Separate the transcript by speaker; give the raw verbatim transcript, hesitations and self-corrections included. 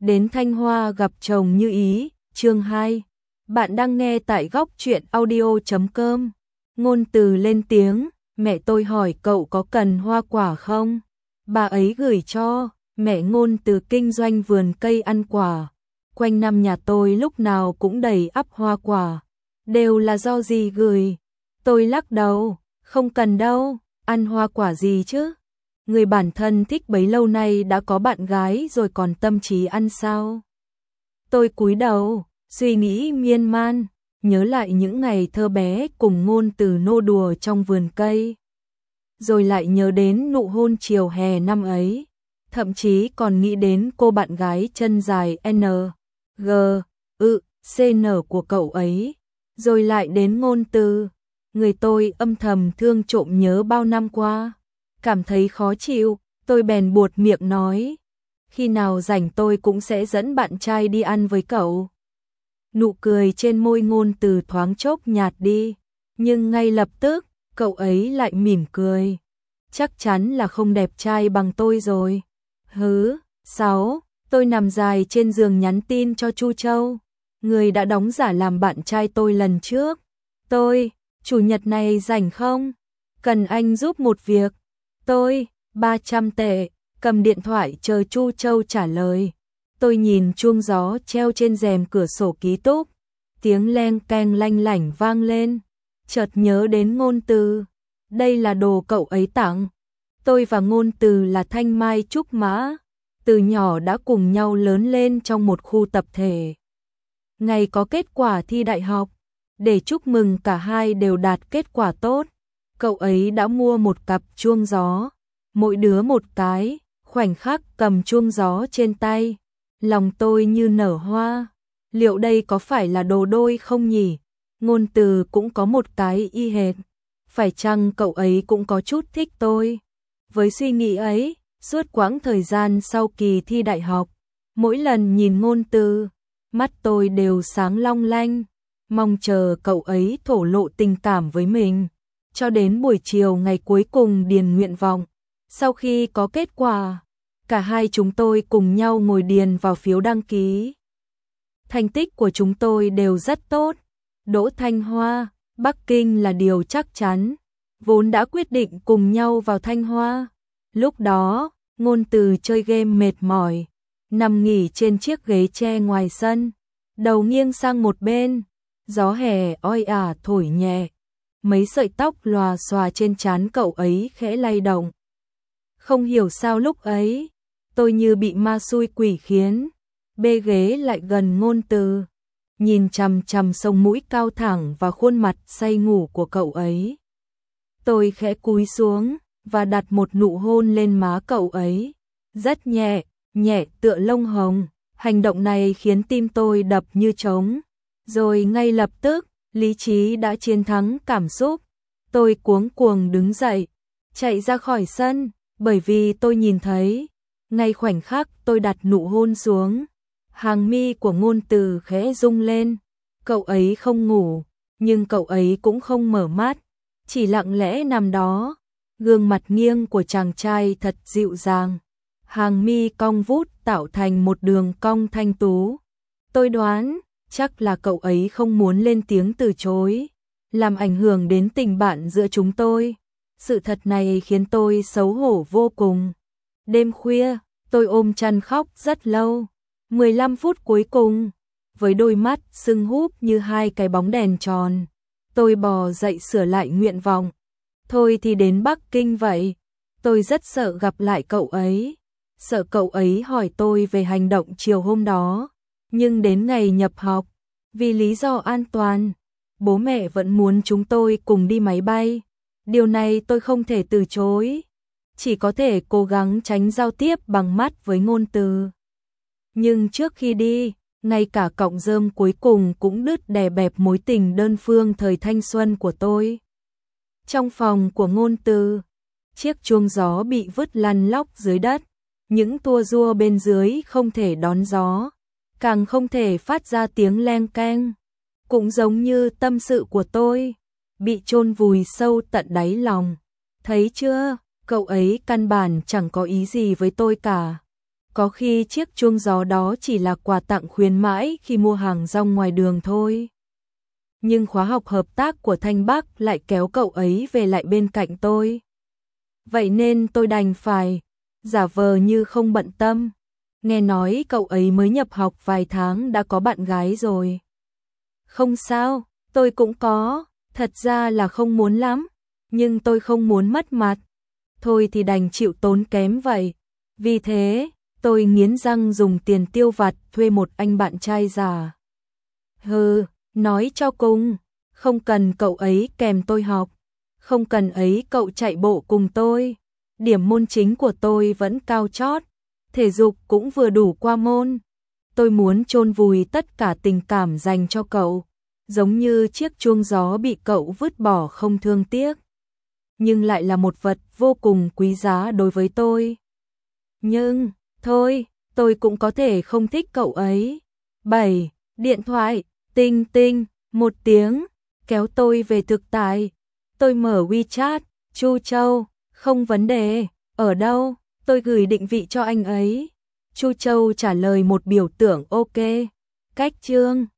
Speaker 1: đến Thanh Hoa gặp chồng như ý, chương hai. Bạn đang nghe tại góc truyện audio chấm com. Ngôn Từ lên tiếng, mẹ tôi hỏi cậu có cần hoa quả không? Bà ấy gửi cho, mẹ Ngôn Từ kinh doanh vườn cây ăn quả. Quanh năm nhà tôi lúc nào cũng đầy ắp hoa quả. Đều là do dì gửi. Tôi lắc đầu, không cần đâu, ăn hoa quả gì chứ? Người bản thân thích bấy lâu nay đã có bạn gái rồi còn tâm trí ăn sao? Tôi cúi đầu, suy nghĩ miên man, nhớ lại những ngày thơ bé cùng Ngôn Từ nô đùa trong vườn cây. Rồi lại nhớ đến nụ hôn chiều hè năm ấy, thậm chí còn nghĩ đến cô bạn gái chân dài N, G, ự, C N của cậu ấy. Rồi lại đến Ngôn Từ, người tôi âm thầm thương trộm nhớ bao năm qua. Cảm thấy khó chịu, tôi bèn buột miệng nói, khi nào rảnh tôi cũng sẽ dẫn bạn trai đi ăn với cậu. Nụ cười trên môi Ngôn Từ thoáng chốc nhạt đi, nhưng ngay lập tức, cậu ấy lại mỉm cười. Chắc chắn là không đẹp trai bằng tôi rồi. Hứ, sáu, tôi nằm dài trên giường nhắn tin cho Chu Châu, người đã đóng giả làm bạn trai tôi lần trước. Tôi, chủ nhật này rảnh không? Cần anh giúp một việc. Tôi, ba trăm tệ, cầm điện thoại chờ Chu Châu trả lời. Tôi nhìn chuông gió treo trên rèm cửa sổ ký túc, tiếng leng keng lanh lảnh vang lên, chợt nhớ đến Ngôn Từ. Đây là đồ cậu ấy tặng. Tôi và Ngôn Từ là thanh mai trúc mã, từ nhỏ đã cùng nhau lớn lên trong một khu tập thể. Ngày có kết quả thi đại học, để chúc mừng cả hai đều đạt kết quả tốt, cậu ấy đã mua một cặp chuông gió, mỗi đứa một cái. Khoảnh khắc cầm chuông gió trên tay, lòng tôi như nở hoa. Liệu đây có phải là đồ đôi không nhỉ? Ngôn Từ cũng có một cái y hệt. Phải chăng cậu ấy cũng có chút thích tôi? Với suy nghĩ ấy, suốt quãng thời gian sau kỳ thi đại học, mỗi lần nhìn Ngôn Từ, mắt tôi đều sáng long lanh, mong chờ cậu ấy thổ lộ tình cảm với mình. Cho đến buổi chiều ngày cuối cùng điền nguyện vọng, sau khi có kết quả, cả hai chúng tôi cùng nhau ngồi điền vào phiếu đăng ký. Thành tích của chúng tôi đều rất tốt, đỗ Thanh Hoa, Bắc Kinh là điều chắc chắn, vốn đã quyết định cùng nhau vào Thanh Hoa. Lúc đó, Ngôn Từ chơi game mệt mỏi, nằm nghỉ trên chiếc ghế tre ngoài sân, đầu nghiêng sang một bên, gió hè oi ả thổi nhẹ, mấy sợi tóc lòa xòa trên trán cậu ấy khẽ lay động. Không hiểu sao lúc ấy, tôi như bị ma xui quỷ khiến, bê ghế lại gần Ngôn Từ, nhìn chằm chằm sống mũi cao thẳng và khuôn mặt say ngủ của cậu ấy. Tôi khẽ cúi xuống và đặt một nụ hôn lên má cậu ấy, rất nhẹ, nhẹ tựa lông hồng. Hành động này khiến tim tôi đập như trống. Rồi ngay lập tức, lý trí đã chiến thắng cảm xúc. Tôi cuống cuồng đứng dậy, chạy ra khỏi sân, bởi vì tôi nhìn thấy, ngay khoảnh khắc tôi đặt nụ hôn xuống, hàng mi của Ngôn Từ khẽ rung lên. Cậu ấy không ngủ, nhưng cậu ấy cũng không mở mắt, chỉ lặng lẽ nằm đó. Gương mặt nghiêng của chàng trai thật dịu dàng, hàng mi cong vút tạo thành một đường cong thanh tú. Tôi đoán, chắc là cậu ấy không muốn lên tiếng từ chối, làm ảnh hưởng đến tình bạn giữa chúng tôi. Sự thật này khiến tôi xấu hổ vô cùng. Đêm khuya, tôi ôm chăn khóc rất lâu. mười lăm phút cuối cùng, với đôi mắt sưng húp như hai cái bóng đèn tròn, tôi bò dậy sửa lại nguyện vọng. Thôi thì đến Bắc Kinh vậy. Tôi rất sợ gặp lại cậu ấy, sợ cậu ấy hỏi tôi về hành động chiều hôm đó. Nhưng đến ngày nhập học, vì lý do an toàn, bố mẹ vẫn muốn chúng tôi cùng đi máy bay. Điều này tôi không thể từ chối, chỉ có thể cố gắng tránh giao tiếp bằng mắt với Ngôn Từ. Nhưng trước khi đi, ngay cả cọng rơm cuối cùng cũng đứt đè bẹp mối tình đơn phương thời thanh xuân của tôi. Trong phòng của Ngôn Từ, chiếc chuông gió bị vứt lăn lóc dưới đất, những tua rua bên dưới không thể đón gió, càng không thể phát ra tiếng leng keng. Cũng giống như tâm sự của tôi, bị chôn vùi sâu tận đáy lòng. Thấy chưa, cậu ấy căn bản chẳng có ý gì với tôi cả. Có khi chiếc chuông gió đó chỉ là quà tặng khuyến mãi khi mua hàng rong ngoài đường thôi. Nhưng khóa học hợp tác của Thanh Bắc lại kéo cậu ấy về lại bên cạnh tôi. Vậy nên tôi đành phải giả vờ như không bận tâm. Nghe nói cậu ấy mới nhập học vài tháng đã có bạn gái rồi. Không sao, tôi cũng có, thật ra là không muốn lắm, nhưng tôi không muốn mất mặt. Thôi thì đành chịu tốn kém vậy. Vì thế, tôi nghiến răng dùng tiền tiêu vặt thuê một anh bạn trai giả. Hừ, nói cho cùng, không cần cậu ấy kèm tôi học, không cần ấy cậu chạy bộ cùng tôi. Điểm môn chính của tôi vẫn cao chót, thể dục cũng vừa đủ qua môn. Tôi muốn chôn vùi tất cả tình cảm dành cho cậu, giống như chiếc chuông gió bị cậu vứt bỏ không thương tiếc. Nhưng lại là một vật vô cùng quý giá đối với tôi. Nhưng, thôi, tôi cũng có thể không thích cậu ấy. bảy. Điện thoại, tinh tinh, một tiếng, kéo tôi về thực tại. Tôi mở WeChat, Chu Châu, không vấn đề, ở đâu, tôi gửi định vị cho anh ấy. Chu Châu trả lời một biểu tượng ok. Cách chương